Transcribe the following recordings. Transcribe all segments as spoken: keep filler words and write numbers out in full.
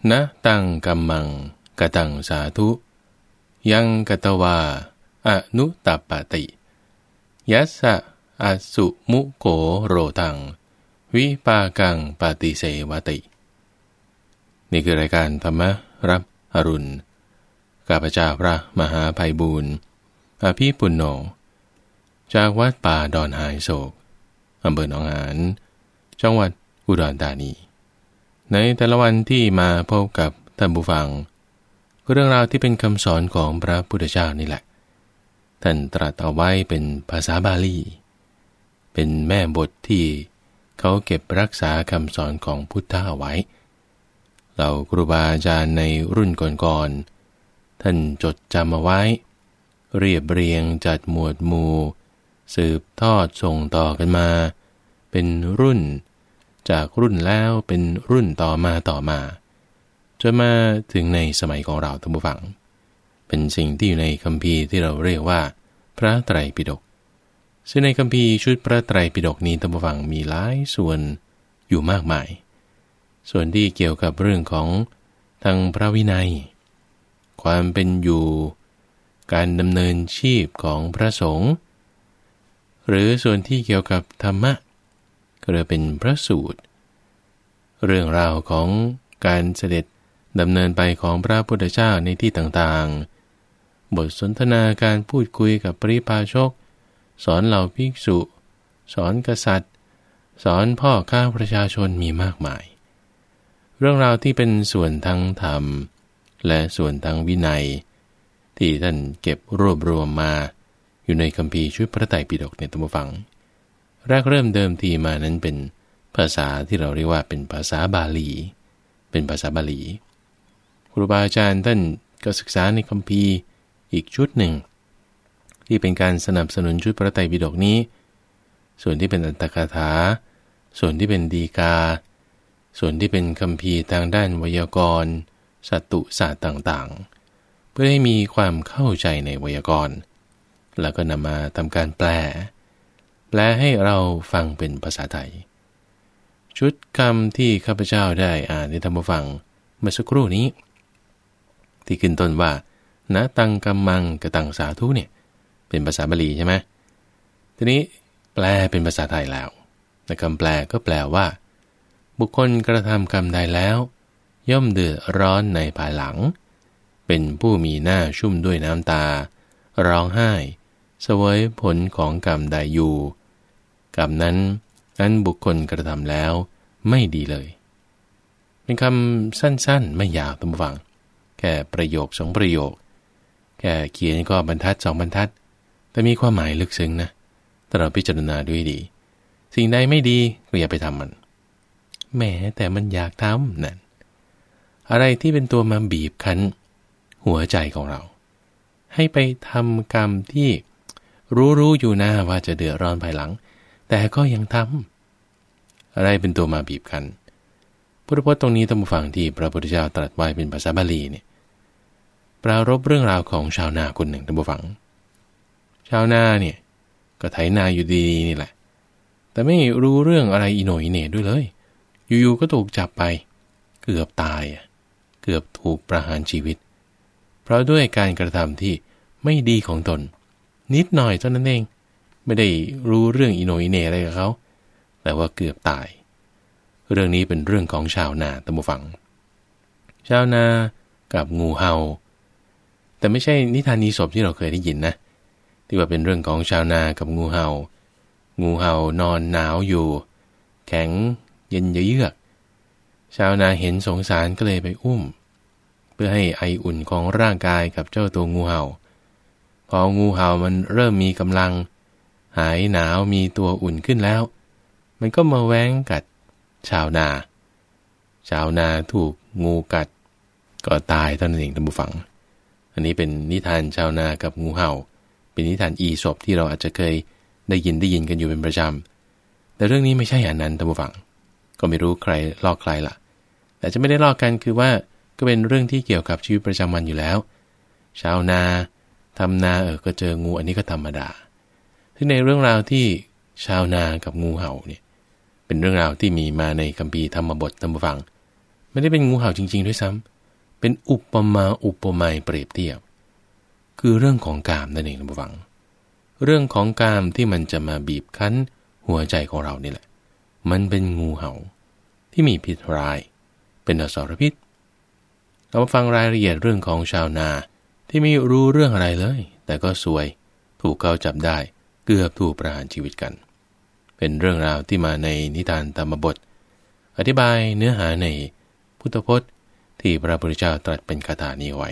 นะตังกัมมังกตังสาธุยังกตวาอนุตตปติยัสสะอสุมุโกโรตังวิปากังปฏิเสวตินี่คือรายการธรรมรับอรุณข้าพเจ้าพระมหาไพบูลย์อภิปุณโญจากวัดป่าดอนหายโศกอำเภอหนองหานจังหวัดอุดรธานีในแต่ละวันที่มาพบกับท่านผู้ฟังเรื่องราวที่เป็นคำสอนของพระพุทธเจ้านี่แหละท่านตรัสเอาไว้เป็นภาษาบาลีเป็นแม่บทที่เขาเก็บรักษาคำสอนของพุทธะเอาไว้เหล่าครูบาอาจารย์ในรุ่นก่อนๆท่านจดจำเอาไว้เรียบเรียงจัดหมวดหมู่สืบทอดส่งต่อกันมาเป็นรุ่นจากรุ่นแล้วเป็นรุ่นต่อมาต่อมาจนมาถึงในสมัยของเราท่านผู้ฟังเป็นสิ่งที่อยู่ในคัมภีร์ที่เราเรียกว่าพระไตรปิฎกซึ่งในคัมภีร์ชุดพระไตรปิฎกนี้ท่านผู้ฟังมีหลายส่วนอยู่มากมายส่วนที่เกี่ยวกับเรื่องของทางพระวินัยความเป็นอยู่การดำเนินชีพของพระสงฆ์หรือส่วนที่เกี่ยวกับธรรมะก็เลยเป็นพระสูตรเรื่องราวของการเสด็จดำเนินไปของพระพุทธเจ้าในที่ต่างๆบทสนทนาการพูดคุยกับปริพาชกสอนเหล่าภิกษุสอนกษัตริย์สอนพ่อข้าประชาชนมีมากมายเรื่องราวที่เป็นส่วนทางธรรมและส่วนทางวินัยที่ท่านเก็บรวบรวมมาอยู่ในคัมภีร์ชุดพระไตรปิฎกเนี่ยท่านผู้ฟังแรกเริ่มเดิมทีมานั้นเป็นภาษาที่เราเรียกว่าเป็นภาษาบาลีเป็นภาษาบาลีครูบาอาจารย์ท่านก็ศึกษาในคัมภีร์อีกชุดหนึ่งที่เป็นการสนับสนุนชุดพระไตรปิฎกนี้ส่วนที่เป็นอัตถกถาส่วนที่เป็นฎีกาส่วนที่เป็นคัมภีร์ทางด้านไวยากรณ์สัตตุศาสตร์ต่างๆเพื่อให้มีความเข้าใจในไวยากรณ์แล้วก็นำมาทำการแปลแปลให้เราฟังเป็นภาษาไทยชุดคำที่ข้าพเจ้าได้อ่านในธรรมฟังเมื่อสักครู่นี้ที่ขึ้นต้นว่านะตังกัมมังกตังสาธุเนี่ยเป็นภาษาบาลีใช่ไหมทีนี้แปลเป็นภาษาไทยแล้วในคำแปลก็แปลว่าบุคคลกระทำกรรมใดแล้วย่อมเดือดร้อนในภายหลังเป็นผู้มีหน้าชุ่มด้วยน้ำตาร้องไห้เสวยผลของกรรมใดอยู่กรรมนั้นนั้นบุคคลกระทำแล้วไม่ดีเลยเป็นคำสั้นๆไม่ยาวท่านผู้ฟังแค่ประโยคสองประโยคแค่เขียนก็บรรทัดสองบรรทัดแต่มีความหมายลึกซึ้งนะถ้าเราพิจารณาด้วยดีสิ่งใดไม่ดีก็อย่าไปทำมันแหมแต่มันอยากทำนั่นอะไรที่เป็นตัวมาบีบคั้นหัวใจของเราให้ไปทำกรรมที่รู้ๆอยู่นะว่าจะเดือดร้อนภายหลังแต่ก็ยังทำอะไรเป็นตัวมาบีบคั้นพุทธพจน์ตรงนี้ท่านผู้ฟังที่พระพุทธเจ้าตรัสไว้เป็นภาษาบาลีเนี่ยปรารภเรื่องราวของชาวนาคนหนึ่งท่านผู้ฟังชาวนาเนี่ยก็ไถนาอยู่ดีๆนี่แหละแต่ไม่รู้เรื่องอะไรอีโหน่อีเหน่ด้วยเลยอยู่ๆก็ถูกจับไปเกือบตายเกือบถูกประหารชีวิตเพราะด้วยการกระทำที่ไม่ดีของตนนิดหน่อยเท่านั้นเองไม่ได้รู้เรื่องอีโหน่อีเหน่อะไรกับเขาแต่ว่าเกือบตายเรื่องนี้เป็นเรื่องของชาวนาท่านผู้ฟังชาวนากับงูเห่าแต่ไม่ใช่นิทานอีสปที่เราเคยได้ยินนะที่ว่าเป็นเรื่องของชาวนากับงูเห่างูเห่านอนหนาวอยู่แข็งเย็นเยือกชาวนาเห็นสงสารก็เลยไปอุ้มเพื่อให้ไออุ่นของร่างกายกับเจ้าตัวงูเห่าพองูเห่ามันเริ่มมีกำลังหายหนาวมีตัวอุ่นขึ้นแล้วมันก็มาแว้งกัดชาวนาชาวนาถูกงูกัดก็ตายเท่านั้นเองท่านผู้ฟังอันนี้เป็นนิทานชาวนากับงูเห่าเป็นนิทานอีสปที่เราอาจจะเคยได้ยินได้ยินกันอยู่เป็นประจำแต่เรื่องนี้ไม่ใช่อย่างนั้นท่านผู้ฟังก็ไม่รู้ใครลอกใครล่ะแต่จะไม่ได้ลอกกันคือว่าก็เป็นเรื่องที่เกี่ยวกับชีวิตประจำวันอยู่แล้วชาวนาทำนาเออก็เจองูอันนี้ก็ธรรมดาซึ่งในเรื่องราวที่ชาวนากับงูเห่าเนี่ยเป็นเรื่องราวที่มีมาในคัมภีร์ธรรมบทท่านผู้ฟังไม่ได้เป็นงูเห่าจริงๆด้วยซ้ำเป็นอุปมาอุปไมยเปรียบเทียบคือเรื่องของกามนั่นเองนะผู้ฟังเรื่องของกามที่มันจะมาบีบคั้นหัวใจของเรานี่แหละมันเป็นงูเห่าที่มีพิษร้ายเป็นอสรพิษเรามาฟังรายละเอียดเรื่องของชาวนาที่ไม่รู้เรื่องอะไรเลยแต่ก็ซวยถูกเขาจับได้เกือบถูกประหารชีวิตกันเป็นเรื่องราวที่มาในนิทานธรรมบทอธิบายเนื้อหาในพุทธพจน์ที่พระพุทธเจ้าตรัสเป็นคาถานี้ไว้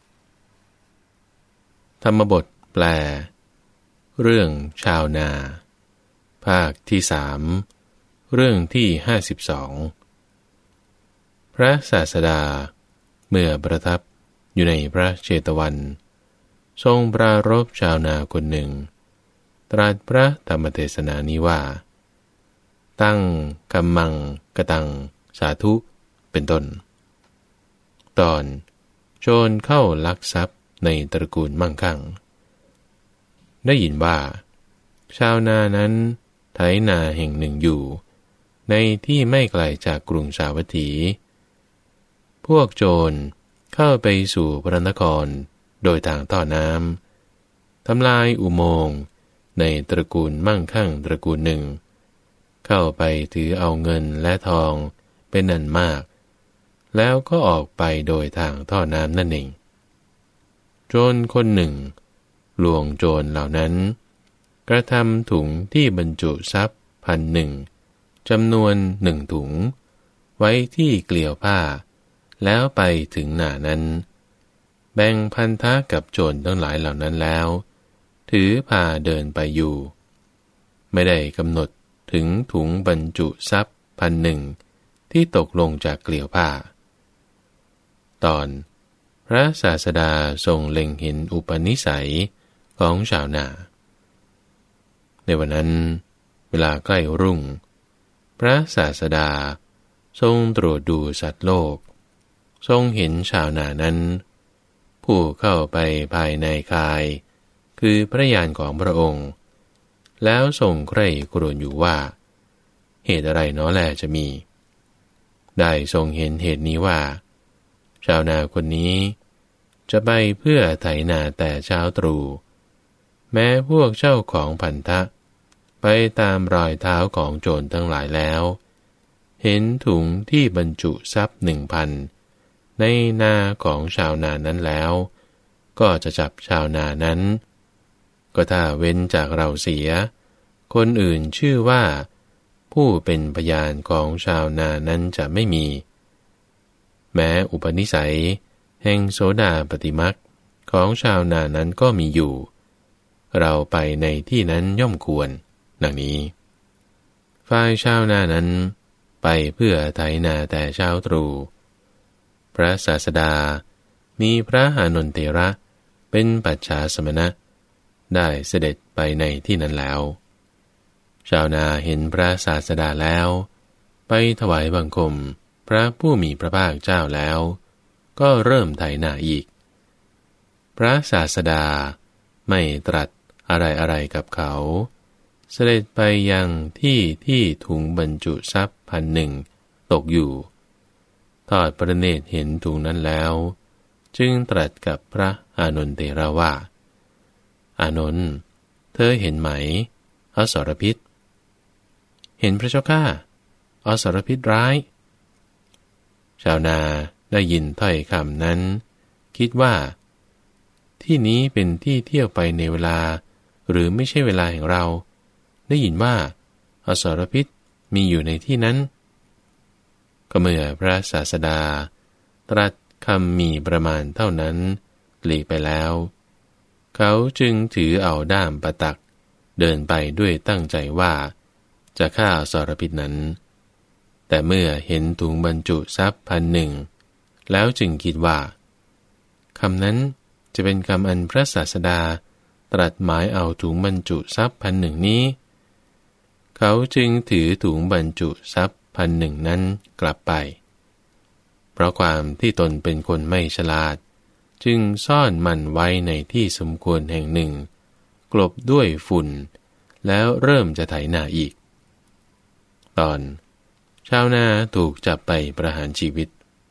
ธรรมบทแปลเรื่องชาวนาภาคที่สามเรื่องที่ห้าสิบสองพระศาสดาเมื่อประทับอยู่ในพระเชตวันทรงปรารภชาวนาคนหนึ่งตรัสพระธรรมเทศนานี้ว่าตั้งกัมมังกตังสาธุเป็นต้นตอนโจรเข้าลักทรัพย์ในตระกูลมั่งคั่งได้ยินว่าชาวนานั้นไถนาแห่งหนึ่งอยู่ในที่ไม่ไกลจากกรุงสาวัตถีพวกโจรเข้าไปสู่พระนครโดยทางท่อน้ำทำลายอุโมงค์ในตระกูลมั่งคั่งตระกูลหนึ่งเข้าไปถือเอาเงินและทองเป็นอันมากแล้วก็ออกไปโดยทางท่อน้ำนั่นเองโจรคนหนึ่งลวงโจรเหล่านั้นกระทำถุงที่บรรจุทรัพย์พันหนึ่งจำนวนหนึ่งถุงไว้ที่เกลียวผ้าแล้วไปถึงหน้านั้นแบ่งพันธะกับโจรทั้งหลายเหล่านั้นแล้วถือพาเดินไปอยู่ไม่ได้กำหนดถึงถุงบรรจุทรัพย์พันหนึ่งที่ตกลงจากเกลียวผ้าตอนพระศาสดาทรงเล็งเห็นอุปนิสัยของชาวนาในวันนั้นเวลาใกล้รุ่งพระศาสดาทรงตรวจดูสัตว์โลกทรงเห็นชาวนานั้นผู้เข้าไปภายในกายคือพระญาณของพระองค์แล้วทรงใคร่ครวญอยู่ว่าเหตุอะไรน้อแลจะมีได้ทรงเห็นเหตุนี้ว่าชาวนาคนนี้จะไปเพื่อไถนาแต่เช้าตรู่แม้พวกเจ้าของพันธะไปตามรอยเท้าของโจรทั้งหลายแล้วเห็นถุงที่บรรจุทรัพย์หนึ่งพันในนาของชาวนานั้นแล้วก็จะจับชาวนานั้นก็ถ้าเว้นจากเราเสียคนอื่นชื่อว่าผู้เป็นพยานของชาวนานั้นจะไม่มีแม้อุปนิสัยแห่งโสดาปัตติมรรคของชาวนานั้นก็มีอยู่เราไปในที่นั้นย่อมควรดังนี้ฝ่ายชาวนานั้นไปเพื่อไถนาแต่เช้าตรู่พระศาสดามีพระอานนท์เถระเป็นปัจฉาสมณะได้เสด็จไปในที่นั้นแล้วชาวนาเห็นพระศาสดาแล้วไปถวายบังคมพระผู้มีพระภาคเจ้าแล้วก็เริ่มไถนาอีกพระศาสดาไม่ตรัสอะไรๆกับเขาเสด็จไปยังที่ที่ถุงบรรจุทรัพย์พันหนึ่งตกอยู่ทอดพระเนตรเห็นถุงนั้นแล้วจึงตรัสกับพระอานนท์เถระว่าอานนท์เธอเห็นไหมอสรพิษเห็นพระเจ้าข้าอสรพิษร้ายชาวนาได้ยินถ้อยคำนั้นคิดว่าที่นี้เป็นที่เที่ยวไปในเวลาหรือไม่ใช่เวลาแห่งเราได้ยินว่าอสรพิษมีอยู่ในที่นั้นก็เมื่อพระศาสดาตรัสคำมีประมาณเท่านั้นหลีกไปแล้วเขาจึงถือเอาด้ามปะตักเดินไปด้วยตั้งใจว่าจะฆ่าอสรพิษนั้นแต่เมื่อเห็นถุงบรรจุทรัพย์พันหนึ่งแล้วจึงคิดว่าคำนั้นจะเป็นคำอันพระศาสดาตรัสหมายเอาถุงบรรจุทรัพย์พันหนึ่งนี้เขาจึงถือถุงบรรจุทรัพย์พันหนึ่งนั้นกลับไปเพราะความที่ตนเป็นคนไม่ฉลาดจึงซ่อนมันไว้ในที่สมควรแห่งหนึ่งกลบด้วยฝุ่นแล้วเริ่มจะไถนาอีกตอนชาวนาถูกจับไปประหารชีวิต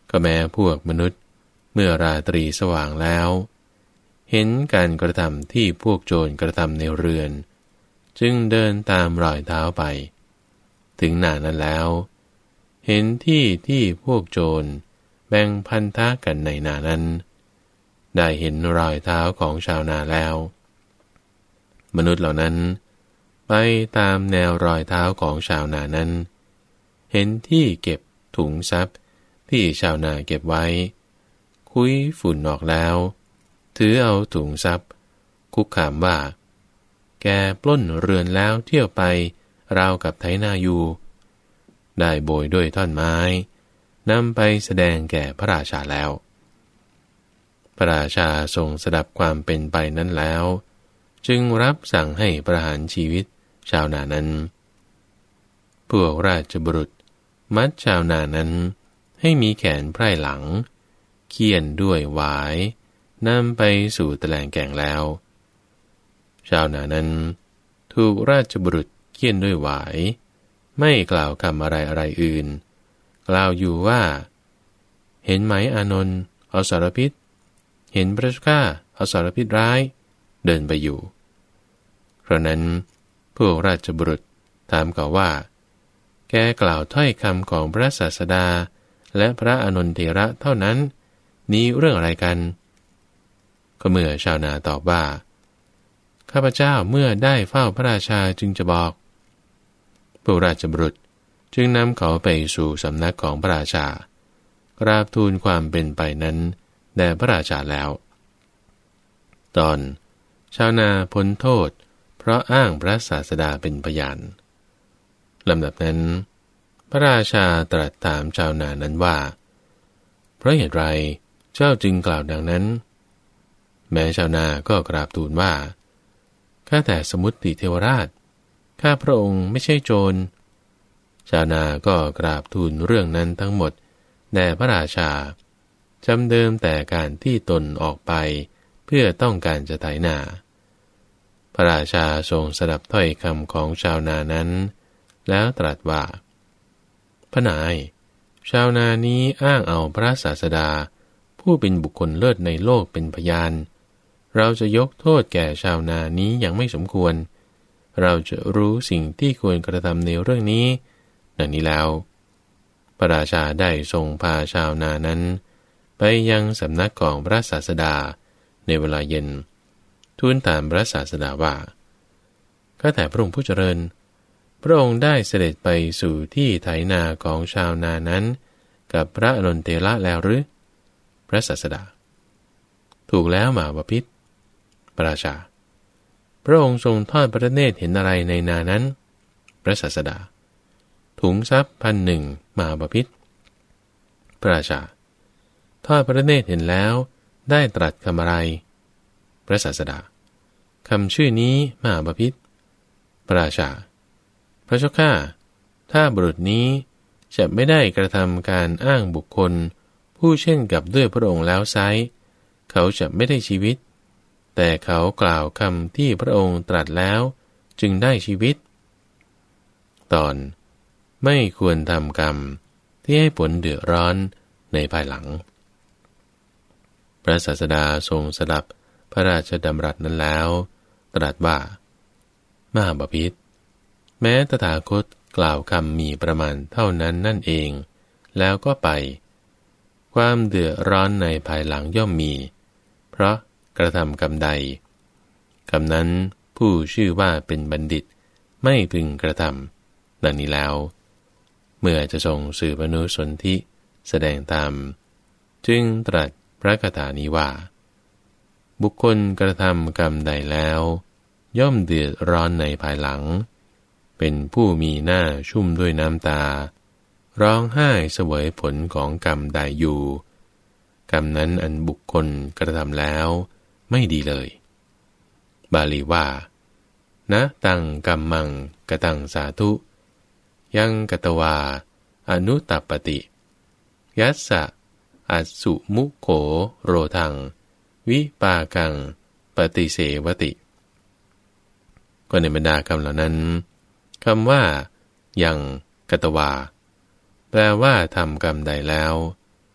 ก็แม้พวกมนุษย์เมื่อราตรีสว่างแล้วเห็นการกระทำที่พวกโจรกระทำในเรือนจึงเดินตามรอยเท้าไปถึงหน้านั้นแล้วเห็นที่ที่พวกโจรแบ่งพันธะกันในหน้านั้นได้เห็นรอยเท้าของชาวนาแล้วมนุษย์เหล่านั้นไปตามแนวรอยเท้าของชาวนานั้นเห็นที่เก็บถุงทรัพย์ที่ชาวนาเก็บไว้คุยฝุ่นออกแล้วถือเอาถุงทรัพย์คุกขามว่าแกปล้นเรือนแล้วเที่ยวไปราวกับไถนาอยู่ได้โบยด้วยท่อนไม้นำไปแสดงแก่พระราชาแล้วพระราชาทรงสดับความเป็นไปนั้นแล้วจึงรับสั่งให้ประหารชีวิตชาวนานั้นพวกราชบุรุษมัดชาวนานั้นให้มีแขนไพร่หลังเคี่ยนด้วยหวายนำไปสู่ตะแลงแกงแล้วชาวนานั้นถูกราชบุรุษเคี่ยนด้วยหวายไม่กล่าวคำอะไรอะไรอื่นกล่าวอยู่ว่าเห็นไหมอานนท์อสรพิษเห็นพระเจ้าข้าอสรพิษร้ายเดินไปอยู่เพราะนั้นพวกราชบุรุษถามเขาว่าแกกล่าวถ้อยคำของพระศาสดาและพระอานนทเถระเท่านั้นนี้เรื่องอะไรกันก็เมื่อชาวนาตอบว่าข้าพเจ้าเมื่อได้เฝ้าพระราชาจึงจะบอกพวกราชบุรุษจึงนำเขาไปสู่สำนักของพระราชากราบทูลความเป็นไปนั้นแด่พระราชาแล้วตอนชาวนาพ้นโทษเพราะอ้างพระศาสดาเป็นพยานลำดับนั้นพระราชาตรัสถามชาวนานั้นว่าเพราะเหตุไรเจ้าจึงกล่าวดังนั้นแม้ชาวนาก็กราบทูลว่าข้าแต่สมุติเทวราชข้าพระองค์ไม่ใช่โจรชาวนาก็กราบทูลเรื่องนั้นทั้งหมดแด่พระราชาจำเดิมแต่การที่ตนออกไปเพื่อต้องการจะไถนาพระราชาทรงสดับถ้อยคำของชาวนานั้นแล้วตรัสว่าพระนายชาวนานี้อ้างเอาพระศาสดาผู้เป็นบุคคลเลิศในโลกเป็นพยานเราจะยกโทษแก่ชาวนานี้ยังไม่สมควรเราจะรู้สิ่งที่ควรกระทำในเรื่องนี้ดังนี้แล้วพระราชาได้ทรงพาชาวนานั้นไปยังสำนักของพระศาสดาในเวลาเย็นทูลถามพระศาสดาว่าข้าแต่พระองค์ผู้เจริญพระองค์ได้เสด็จไปสู่ที่ไถนาของชาวนานั้นกับพระอานนทเถระแล้วหรือพระศาสดาถูกแล้วมหาบพิตรพระราชาพระองค์ทรงทอดพระเนตรเห็นอะไรในนานั้นพระศาสดาถุงทรัพย์พันหนึ่งมหาบพิตรพระราชาทอดพระเนตรเห็นแล้วได้ตรัสคำอะไรพระศาสดาคำชื่อนี้มหาบพิตรพระราชาพระเจ้าข้าถ้าบุรุษนี้จะไม่ได้กระทำการอ้างบุคคลผู้เช่นกับด้วยพระองค์แล้วไซร้เขาจะไม่ได้ชีวิตแต่เขากล่าวคำที่พระองค์ตรัสแล้วจึงได้ชีวิตตอนไม่ควรทำกรรมที่ให้ผลเดือดร้อนในภายหลังพระศาสดาทรงสดับพระราชดำรัสนั้นแล้วตรัสว่ามหาบพิตรแม้ตถาคตกล่าวคำมีประมาณเท่านั้นนั่นเองแล้วก็ไปความเดือดร้อนในภายหลังย่อมมีเพราะกระทำกรรมใดคำนั้นผู้ชื่อว่าเป็นบัณฑิตไม่พึงกระทำดังนี้แล้วเมื่อจะทรงสืบอนุสนธิแสดงตามจึงตรัสพระคาถานี้ว่าบุคคลกระทำกรรมใดแล้วย่อมเดือดร้อนในภายหลังเป็นผู้มีหน้าชุ่มด้วยน้ำตาร้องไห้เสวยผลของกรรมใดอยู่กรรมนั้นอันบุคคลกระทำแล้วไม่ดีเลยบาลีว่านะตังกัมมังกตังสาธุยังกตวาอนุตัปปติยัสสะอัสสุมุโขโรทังวิปากังปฏิเสวติก็ในบรรดาคำเหล่านั้นคำว่ายังกตวาแปลว่าทำกรรมใดแล้ว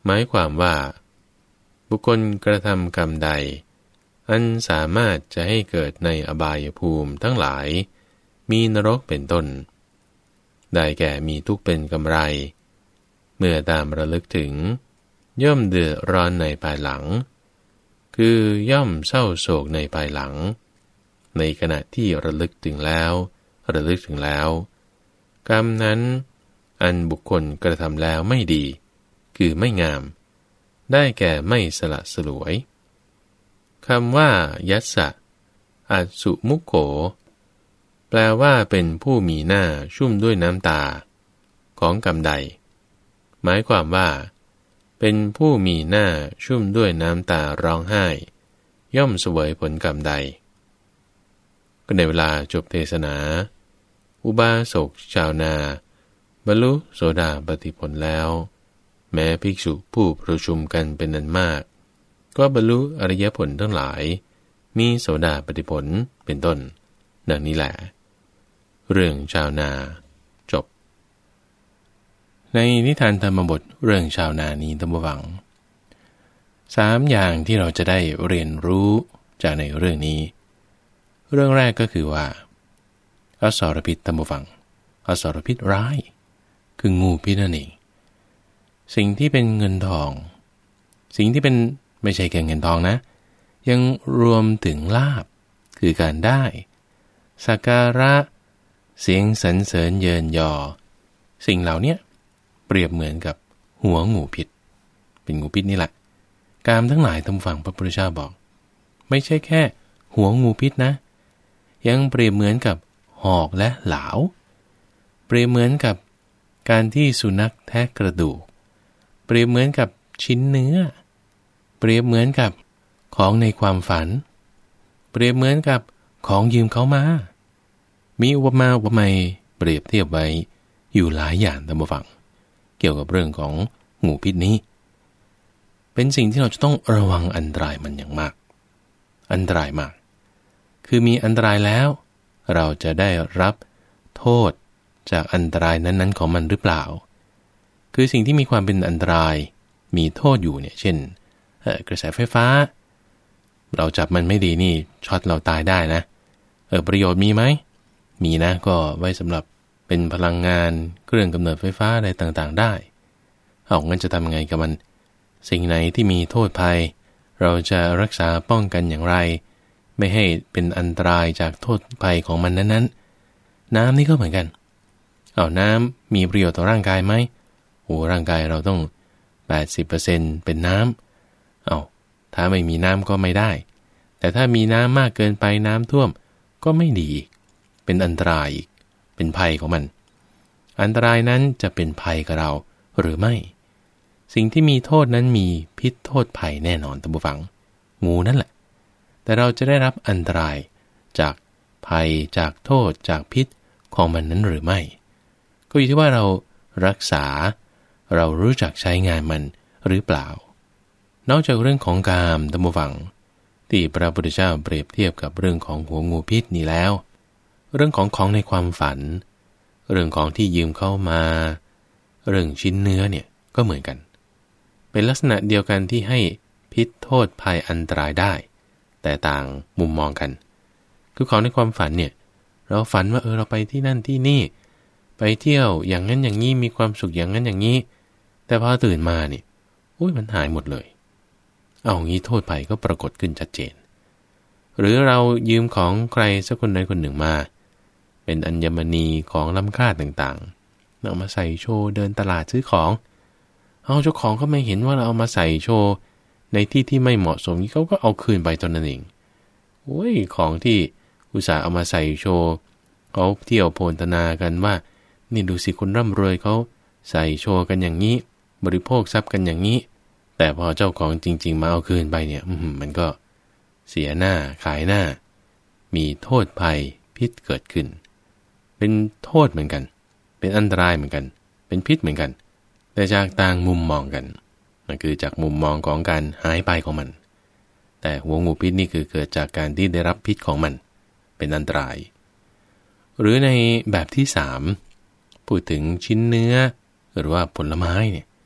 หมายความว่าบุคคลกระทำกรรมใดอันสามารถจะให้เกิดในอบายภูมิทั้งหลายมีนรกเป็นต้นได้แก่มีทุกข์เป็นกำไรเมื่อตามระลึกถึงย่อมเดือดร้อนในภายหลังคือย่อมเศร้าโศกในภายหลังในขณะที่ระลึกถึงแล้วระลึกถึงแล้วกรรมนั้นอันบุคคลกระทำแล้วไม่ดีคือไม่งามได้แก่ไม่สละสลวยคำว่ายัสสะอัสสุมุโขแปลว่าเป็นผู้มีหน้าชุ่มด้วยน้ำตาของกรรมใดหมายความว่าเป็นผู้มีหน้าชุ่มด้วยน้ำตาร้องไห้ย่อมเสวยผลกรรมใดก็ในเวลาจบเทศนาอุบาสกชาวนาบรรลุโสดาปัตติผลแล้วแม้ภิกษุผู้ประชุมกันเป็นอันมากก็บรรลุอริยผลทั้งหลายมีโสดาปัตติผลเป็นต้นดังนี้แหละเรื่องชาวนาจบในนิทานธรรมบทเรื่องชาวนานี้ตั้งหวังสามอย่างที่เราจะได้เรียนรู้จากในเรื่องนี้เรื่องแรกก็คือว่าอสรพิษตั้งหวังอสรพิษร้ายคืองูพิษนั่นเองสิ่งที่เป็นเงินทองสิ่งที่เป็นไม่ใช่แค่เงินทองนะยังรวมถึงลาภคือการได้สักการะเสียงสรรเสริญเยินยอสิ่งเหล่านี้เปรียบเหมือนกับหัวงูพิษเป็นงูพิษนี่แหละกามทั้งหลายทำฝั่งพระพุทธเจ้าบอกไม่ใช่แค่หัวงูพิษนะยังเปรียบเหมือนกับหอกและเหลาเปรียบเหมือนกับการที่สุนัขแทะกระดูกเปรียบเหมือนกับชิ้นเนื้อเปรียบเหมือนกับของในความฝันเปรียบเหมือนกับของยืมเขามามีอุปมาอุปไมยเปรียบเทียบไว้อยู่หลายอย่างตามฟังเกี่ยวกับเรื่องของงูพิษนี้เป็นสิ่งที่เราจะต้องระวังอันตรายมันอย่างมากอันตรายมากคือมีอันตรายแล้วเราจะได้รับโทษจากอันตรายนั้นๆของมันหรือเปล่าคือสิ่งที่มีความเป็นอันตรายมีโทษอยู่เนี่ยเช่นกระแสไฟฟ้าเราจับมันไม่ดีนี่ช็อตเราตายได้นะเออประโยชน์มีไหมมีนะก็ไว้สำหรับเป็นพลังงานเครื่องกำเนิดไฟฟ้าอะไรต่างๆได้เอางั้นจะทำยังไงกับมันสิ่งไหนที่มีโทษภัยเราจะรักษาป้องกันอย่างไรไม่ให้เป็นอันตรายจากโทษภัยของมันนั้นๆน้ำนี่ก็เหมือนกันเอาน้ำมีประโยชน์ต่อร่างกายไหมโอ้ร่างกายเราต้อง แปดสิบเปอร์เซ็นต์ เป็นน้ำเอาถ้าไม่มีน้ำก็ไม่ได้แต่ถ้ามีน้ำมากเกินไปน้ำท่วมก็ไม่ดีอีกเป็นอันตรายอีกเป็นภัยของมันอันตรายนั้นจะเป็นภัยกับเราหรือไม่สิ่งที่มีโทษนั้นมีพิษโทษภัยแน่นอนท่านผู้ฟังงูนั่นแหละแต่เราจะได้รับอันตรายจากภัยจากโทษจากพิษของมันนั้นหรือไม่ก็อยู่ที่ว่าเรารักษาเรารู้จักใช้งานมันหรือเปล่านอกจากเรื่องของกามท่านผู้ฟังที่พระพุทธเจ้าเปรียบเทียบกับเรื่องของหัวงูพิษนี้แล้วเรื่องของของในความฝันเรื่องของที่ยืมเข้ามาเรื่องชิ้นเนื้อเนี่ยก็เหมือนกันเป็นลักษณะเดียวกันที่ให้พิษโทษภัยอันตรายได้แต่ต่างมุมมองกันคือของในความฝันเนี่ยเราฝันว่าเออเราไปที่นั่นที่นี่ไปเที่ยวอย่างนั้นอย่างนี้มีความสุขอย่างนั้นอย่างนี้แต่พอตื่นมาเนี่ยอุ้ยมันหายหมดเลยเอางี้โทษภัยก็ปรากฏขึ้นชัดเจนหรือเรายืมของใครสักคนใดคนหนึ่งมาเป็นอัญมณีของล้ำค่าต่างๆเอามาใส่โชว์เดินตลาดซื้อของเอาเจ้าของก็ไม่เห็นว่าเราเอามาใส่โชว์ในที่ที่ไม่เหมาะสมเขาก็เอาคืนไปตอนนั้นเองโอ้ยของที่อุตส่าห์เอามาใส่โชว์เขาเที่ยวโพลธนากันว่านี่ดูสิคนร่ำรวยเขาใส่โชว์กันอย่างนี้บริโภคทรัพย์กันอย่างนี้แต่พอเจ้าของจริงๆมาเอาคืนไปเนี่ยมันก็เสียหน้าขายหน้ามีโทษภัยพิษเกิดขึ้นเป็นโทษเหมือนกันเป็นอันตรายเหมือนกันเป็นพิษเหมือนกันแต่จากต่างมุมมองกันนั่นคือจากมุมมองของการหายไปของมันแต่หัวงูพิษนี่คือเกิดจากการที่ได้รับพิษของมันเป็นอันตรายหรือในแบบที่สามพูดถึงชิ้นเนื้อหรือว่าผลไม้เนี่ยถ้า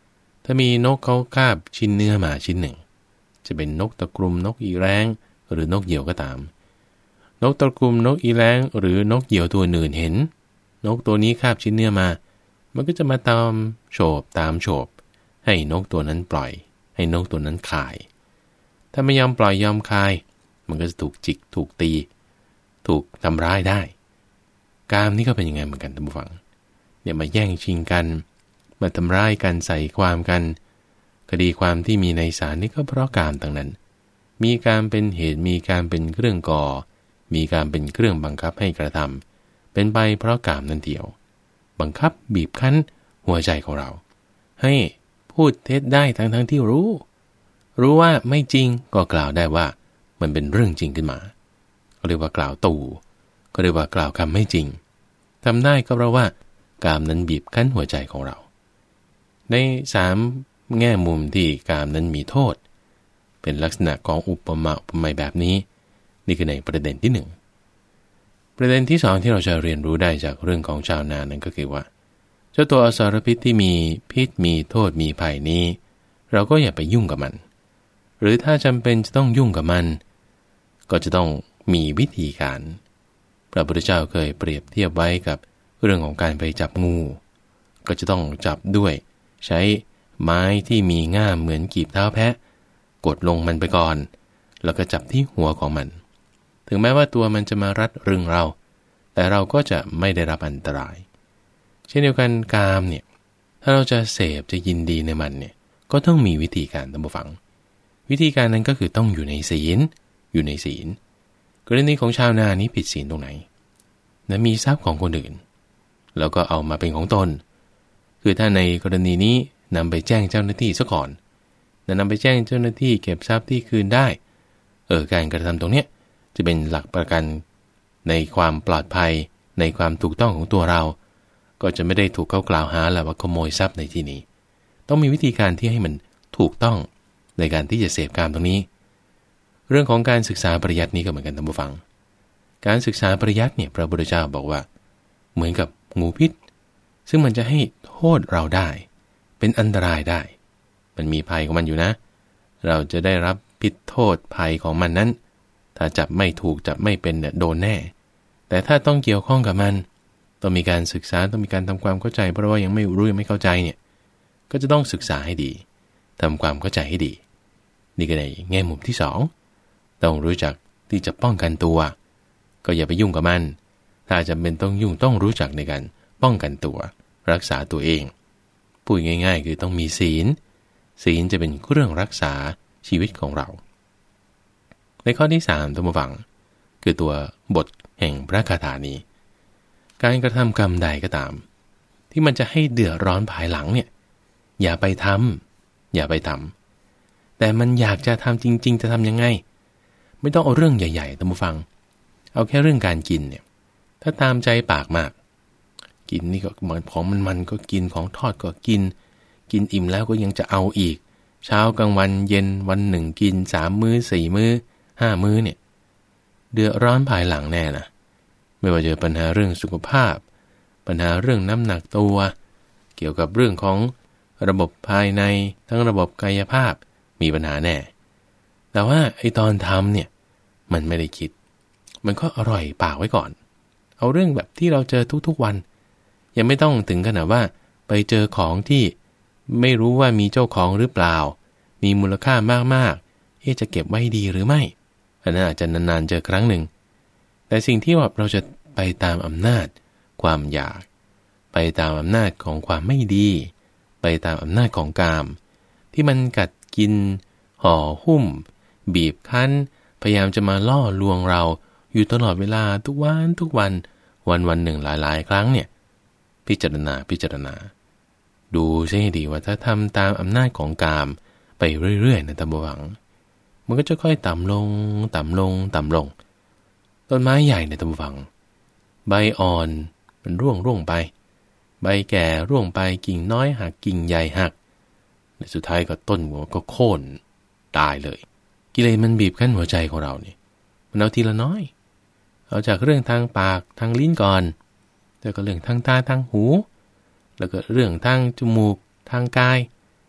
ถ้ามีนกเขาคาบชิ้นเนื้อมาชิ้นหนึ่งจะเป็นนกตะกรุมนกอีแร้งหรือนกเหยี่ยวก็ตามนกตะกรุมนกอีแร้งหรือนกเหยี่ยวตัวอื่นเห็นนกตัวนี้คาบชิ้นเนื้อมามันก็จะมาตามโฉบตามโฉบให้นกตัวนั้นปล่อยให้นกตัวนั้นคายถ้าไม่ยอมปล่อยยอมคายมันก็จะถูกจิกถูกตีถูกทำร้ายได้กามนี่ก็เป็นยังไงเหมือนกันท่านผู้ฟังเนี่ยมาแย่งชิงกันมาทำร้ายกันใส่ความกันคดีความที่มีในศาลนี่ก็เพราะกามต่างนั้นมีการเป็นเหตุมีการเป็นเครื่องก่อมีการเป็นเครื่องบังคับให้กระทำเป็นไปเพราะกามนั่นเดียวบังคับบีบคั้นหัวใจของเราให้พูดเท็จได้ทั้งทั้งที่รู้รู้ว่าไม่จริงก็กล่าวได้ว่ามันเป็นเรื่องจริงขึ้นมาก็เรียกว่ากล่าวตู่ก็เรียกว่ากล่าวคำไม่จริงทำได้ก็เพราะว่ากามนั้นบีบคั้นหัวใจของเราในสามแง่มุมที่กามนั้นมีโทษเป็นลักษณะของอุปมาอุปไมยแบบนี้นี่คือในประเด็นที่หนึ่งประเด็นที่สองที่เราจะเรียนรู้ได้จากเรื่องของชาวนานั้นก็คือว่าเจ้าตัวอสรพิษที่มีพิษมีโทษมีภัยนี้เราก็อย่าไปยุ่งกับมันหรือถ้าจำเป็นจะต้องยุ่งกับมันก็จะต้องมีวิธีการพระพุทธเจ้าเคยเปรียบเทียบไว้กับเรื่องของการไปจับงูก็จะต้องจับด้วยใช้ไม้ที่มีง่ามเหมือนกีบเท้าแพะกดลงมันไปก่อนแล้วก็จับที่หัวของมันถึงแม้ว่าตัวมันจะมารัดรึงเราแต่เราก็จะไม่ได้รับอันตรายเช่นเดียวกันกามเนี่ยถ้าเราจะเสพจะยินดีในมันเนี่ยก็ต้องมีวิธีการตามฟังวิธีการนั้นก็คือต้องอยู่ในศีลอยู่ในศีลกรณีของชาวนานี้ผิดศีลตรงไหนนะมีทรัพย์ของคนอื่นแล้วก็เอามาเป็นของตนคือถ้าในกรณีนี้นำไปแจ้งเจ้าหน้าที่ซะก่อนนำไปแจ้งเจ้าหน้าที่เก็บทรัพย์ที่คืนได้เออการกระทำตรงเนี้ยจะเป็นหลักประกันในความปลอดภัยในความถูกต้องของตัวเราก็จะไม่ได้ถูกเขากล่าวหาแหละว่าขโมยทรัพย์ในที่นี้ต้องมีวิธีการที่ให้มันถูกต้องในการที่จะเสพกามตรงนี้เรื่องของการศึกษาปริยัตินี้ก็เหมือนกันท่านผู้ฟังการศึกษาปริยัติเนี่ยพระพุทธเจ้าบอกว่าเหมือนกับงูพิษซึ่งมันจะให้โทษเราได้เป็นอันตรายได้มันมีภัยของมันอยู่นะเราจะได้รับพิษโทษภัยของมันนั้นถ้าจับไม่ถูกจับไม่เป็นเนี่ยโดนแน่แต่ถ้าต้องเกี่ยวข้องกับมันต้องมีการศึกษาต้องมีการทำความเข้าใจเพราะว่ายังไม่รู้ยังไม่เข้าใจเนี่ยก็จะต้องศึกษาให้ดีทำความเข้าใจให้ดีนี่ก็ในแง่มุมที่สองต้องรู้จักที่จะป้องกันตัวก็อย่าไปยุ่งกับมันถ้าจำเป็นต้องยุ่งต้องรู้จักในการป้องกันตัวรักษาตัวเองพูดง่ายๆคือต้องมีศีลศีลจะเป็นเครื่องรักษาชีวิตของเราในข้อที่สามท่านผู้ฟังคือตัวบทแห่งพระคาถานี้การกระทำกรรมใดก็ตามที่มันจะให้เดือดร้อนภายหลังเนี่ยอย่าไปทำอย่าไปทำแต่มันอยากจะทำจริงๆจะทำยังไงไม่ต้องเอาเรื่องใหญ่ๆท่านผู้ฟังเอาแค่เรื่องการกินเนี่ยถ้าตามใจปากมากกินนี่ก็เหมือนของมันๆก็กินของทอดก็กินกินอิ่มแล้วก็ยังจะเอาอีกเช้ากลางวันเย็นวันหนึ่งกินสามมื้อสี่มื้อห้ามื้อเนี่ยเดือดร้อนภายหลังแน่นะไม่ว่าจะปัญหาเรื่องสุขภาพปัญหาเรื่องน้ำหนักตัวเกี่ยวกับเรื่องของระบบภายในทั้งระบบกายภาพมีปัญหาแน่แต่ว่าไอ้ตอนทำเนี่ยมันไม่ได้คิดมันก็อร่อยปากไว้ก่อนเอาเรื่องแบบที่เราเจอทุกๆวันยังไม่ต้องถึงขนาดว่าไปเจอของที่ไม่รู้ว่ามีเจ้าของหรือเปล่ามีมูลค่ามากๆเอ๊ะจะเก็บไว้ดีหรือไม่อันนั้นอาจจะนานๆเจอครั้งหนึ่งแต่สิ่งที่ว่าเราจะไปตามอำนาจความอยากไปตามอำนาจของความไม่ดีไปตามอำนาจของกามที่มันกัดกินห่อหุ้มบีบคั้นพยายามจะมาล่อลวงเราอยู่ตลอดเวลาทุกวันทุกวันวันวันหนึ่งหลายๆครั้งเนี่ยพิจารณาพิจารณาดูใช่ให้ดีว่าถ้าทำตามอำนาจของกามไปเรื่อยๆนะท่านผู้ฟังมันก็จะค่อยต่ำลงต่ำลงต่ำลงต้นไม้ใหญ่ในท่านผู้ฟังใบอ่อนมันร่วงร่วงไปใบแก่ร่วงไปกิ่งน้อยหักกิ่งใหญ่หักในสุดท้ายก็ต้นหัวก็โค่นตายเลยกิเลสมันบีบคั้นหัวใจของเราเนี่ยมันเอาทีละน้อยเอาจากเรื่องทางปากทางลิ้นก่อนแล้วก็เรื่องทางตาทางหูแล้วก็เรื่องทางจมูกทางกาย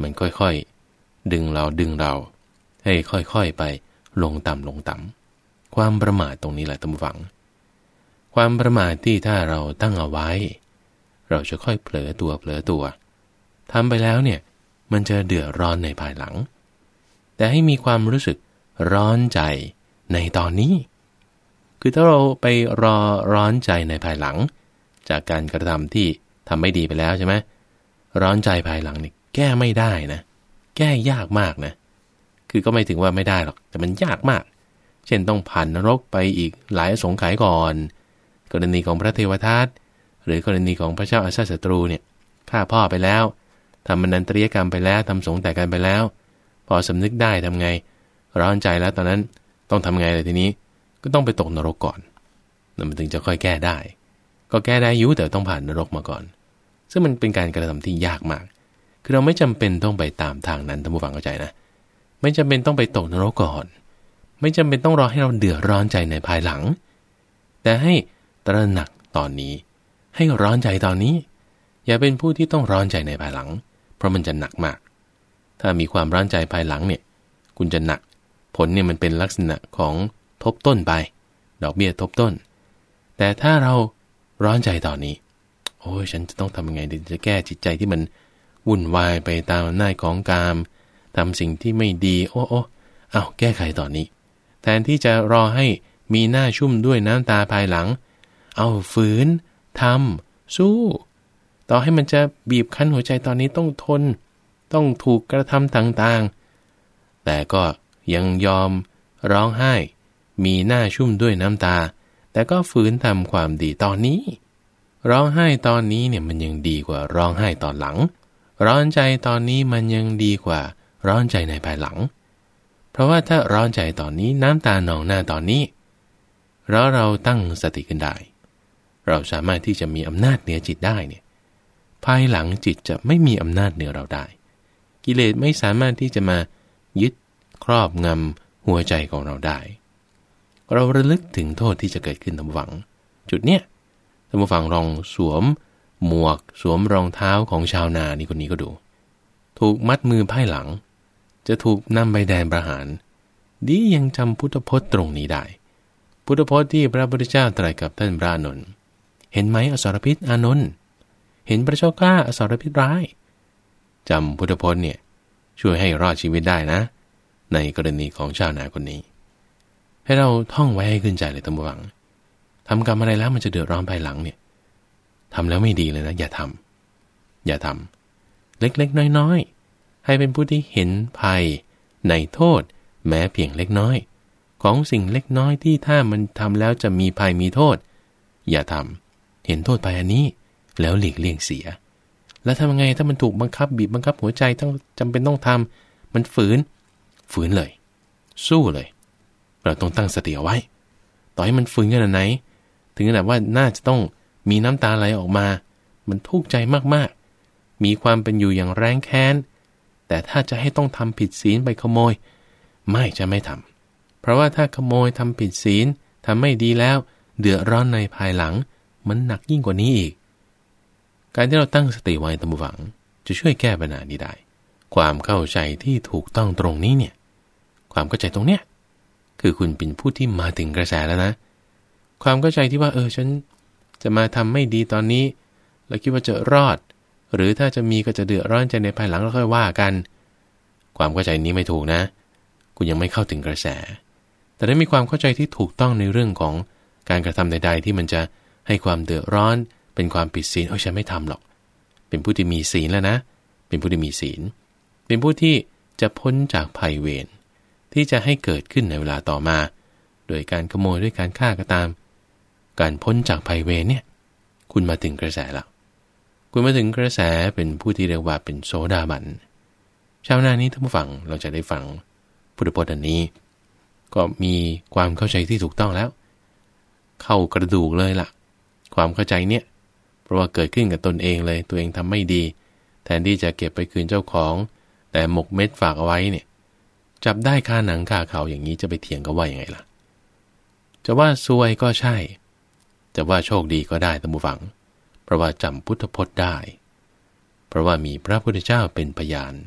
มันค่อยๆดึงเราดึงเราให้ค่อยๆไปลงต่ำลงต่ำความประมาทตรงนี้แหละท่านผู้ฟังความประมาทที่ถ้าเราตั้งเอาไว้เราจะค่อยเผลอตัวเผลอตัวทำไปแล้วเนี่ยมันจะเดือดร้อนในภายหลังแต่ให้มีความรู้สึกร้อนใจในตอนนี้คือถ้าเราไปรอร้อนใจในภายหลังจากการกระทำที่ทำไม่ดีไปแล้วใช่ไหมร้อนใจภายหลังนี่แก้ไม่ได้นะแก้ยากมากนะคือก็ไม่ถึงว่าไม่ได้หรอกแต่มันยากมากเช่นต้องผ่านนรกไปอีกหลายสงไขยก่อนกรณีของพระเทวทัตหรือกรณีของพระเจ้าอาชาติศัตรูเนี่ยฆ่าพ่อไปแล้วทำมนันตริยกรรมไปแล้วทำสงฆ์แต่กันไปแล้วพอสำนึกได้ทำไงร้อนใจแล้วตอนนั้นต้องทำไงเลยทีนี้ก็ต้องไปตกนรกก่อนแล้วมันถึงจะค่อยแก้ได้ก็แก้ได้อยู่แต่ต้องผ่านนรกมาก่อนซึ่งมันเป็นการกระทำที่ยากมากคือเราไม่จำเป็นต้องไปตามทางนั้นท่านผู้ฟังเข้าใจนะไม่จำเป็นต้องไปตกนรกก่อนไม่จำเป็นต้องรอให้เราเดือดร้อนใจในภายหลังแต่ให้ตระหนักตอนนี้ให้ร้อนใจตอนนี้อย่าเป็นผู้ที่ต้องร้อนใจในภายหลังเพราะมันจะหนักมากถ้ามีความร้อนใจภายหลังเนี่ยคุณจะหนักผลเนี่ยมันเป็นลักษณะของทบต้นไปดอกเบี้ยทบต้นแต่ถ้าเราร้อนใจตอนนี้โอ้ยฉันจะต้องทำยังไงถึงจะแก้จิตใจที่มันวุ่นวายไปตามอำนาจของกามทำสิ่งที่ไม่ดีโอ้โอ้เอาแก้ไขตอนนี้แทนที่จะรอให้มีหน้าชุ่มด้วยน้ำตาภายหลังเอาฝืนทำสู้ต่อให้มันจะบีบคั้นหัวใจตอนนี้ต้องทนต้องถูกกระทำต่างๆแต่ก็ยังยอมร้องไห้มีหน้าชุ่มด้วยน้ำตาแต่ก็ฝืนทำความดีตอนนี้ร้องไห้ตอนนี้เนี่ยมันยังดีกว่าร้องไห้ตอนหลังร้อนใจตอนนี้มันยังดีกว่าร้อนใจในภายหลังเพราะว่าถ้าร้อนใจตอนนี้น้ำตานองหน้าตอนนี้แล้วเราตั้งสติขึ้นได้เราสามารถที่จะมีอำนาจเหนือจิตได้เนี่ยภายหลังจิตจะไม่มีอำนาจเหนือเราได้กิเลสไม่สามารถที่จะมายึดครอบงำหัวใจของเราได้เราระลึกถึงโทษที่จะเกิดขึ้นท่านผู้ฟังจุดเนี้ยท่านผู้ฟังลองสวมหมวกสวมรองเท้าของชาวนานี่คนนี้ก็ดูถูกมัดมือไพ่หลังจะถูกนำไปแดนประหารดียังจำพุทธพจน์ตรงนี้ได้พุทธพจน์ที่พระพุทธเจ้าตรัสกับท่านพระอานนท์เห็นไหมอสรพิษอานนท์เห็นพระเจ้ากล้าอสรพิษร้ายจำพุทธพจน์เนี่ยช่วยให้รอดชีวิตได้นะในกรณีของชาวนาคนนี้ให้เราท่องไว้ให้ขึ้นใจเลยท่านผู้ฟังทำกรรมอะไรแล้วมันจะเดือดร้อนภายหลังเนี่ยทำแล้วไม่ดีเลยนะอย่าทำอย่าทำเล็กๆน้อยๆให้เป็นผู้ที่เห็นภัยในโทษแม้เพียงเล็กน้อยของสิ่งเล็กน้อยที่ถ้ามันทำแล้วจะมีภัยมีโทษอย่าทำเห็นโทษภัยอันนี้แล้วหลีกเลี่ยงเสียแล้วทำยังไงถ้ามันถูกบังคับบีบบังคับหัวใจต้องจำเป็นต้องทำมันฝืนฝืนเลยสู้เลยเราต้องตั้งสติเอาไว้ต่อให้มันฝืนขนาดไหนถึงขนาดว่าน่าจะต้องมีน้ำตาไหลออกมามันทุกข์ใจมากๆมีความเป็นอยู่อย่างแรงแค้นแต่ถ้าจะให้ต้องทำผิดศีลไปขโมยไม่จะไม่ทำเพราะว่าถ้าขโมยทำผิดศีลทำไม่ดีแล้วเดือดร้อนในภายหลังมันหนักยิ่งกว่านี้อีกการที่เราตั้งสติไว้ตั้งหวังจะช่วยแก้ปัญหานี้ได้ความเข้าใจที่ถูกต้องตรงนี้เนี่ยความเข้าใจตรงเนี้ยคือคุณเป็นผู้ที่มาถึงกระแสแล้วนะความเข้าใจที่ว่าเออฉันจะมาทำไม่ดีตอนนี้แล้วคิดว่าจะรอดหรือถ้าจะมีก็จะเดือดร้อนใจในภายหลังแล้วค่อยว่ากันความเข้าใจนี้ไม่ถูกนะคุณยังไม่เข้าถึงกระแสแต่ถ้ามีความเข้าใจที่ถูกต้องในเรื่องของการกระทำใดๆที่มันจะให้ความเดือดร้อนเป็นความผิดศีลเออฉันไม่ทำหรอกเป็นผู้ที่มีศีลแล้วนะเป็นผู้ที่มีศีลเป็นผู้ที่จะพ้นจากภัยเวรที่จะให้เกิดขึ้นในเวลาต่อมาโดยการขโมยด้วยการฆ่าก็ตามการพ้นจากภัยเวรเนี่ยคุณมาถึงกระแสแล้วคุณมาถึงกระแสเป็นผู้ที่เรียกว่าเป็นโสดาบันชาวนานี้ท่านผู้ฟังเราจะได้ฟังพุทธพจน์อันนี้ก็มีความเข้าใจที่ถูกต้องแล้วเข้ากระดูกเลยล่ะความเข้าใจเนี่ยเพราะว่าเกิดขึ้นกับตนเองเลยตัวเองทำไม่ดีแทนที่จะเก็บไปคืนเจ้าของแต่หมกเม็ดฝากเอาไว้เนี่ยจับได้คาหนังคาเขาอย่างนี้จะไปเถียงกันว่ายังไงล่ะจะว่าซวยก็ใช่จะว่าโชคดีก็ได้ท่านผู้ฟังเพราะว่าจำพุทธพจน์ได้เพราะว่ามีพระพุทธเจ้าเป็นพยาน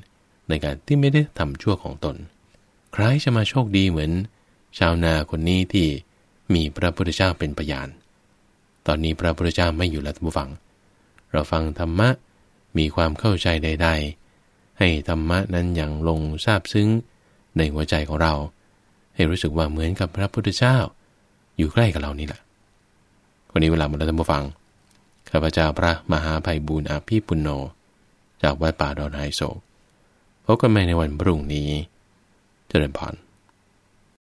ในการที่ไม่ได้ทำชั่วของตนใครจะมาโชคดีเหมือนชาวนาคนนี้ที่มีพระพุทธเจ้าเป็นพยานตอนนี้พระพุทธเจ้าไม่อยู่แล้วท่านผู้ฟังเราฟังธรรมะมีความเข้าใจใดๆให้ธรรมะนั้นอย่างลงซาบซึ้งในหัวใจของเราให้รู้สึกว่าเหมือนกับพระพุทธเจ้าอยู่ใกล้กับเรานี่แหละวันนี้เวลาหมดแล้วท่านผู้ฟังข้าพเจ้าพระมหาไพบูลย์อาภีปุณโญจากวัดป่าดอนไฮโศกพบกันใหม่ในวันพรุ่งนี้เจริญพร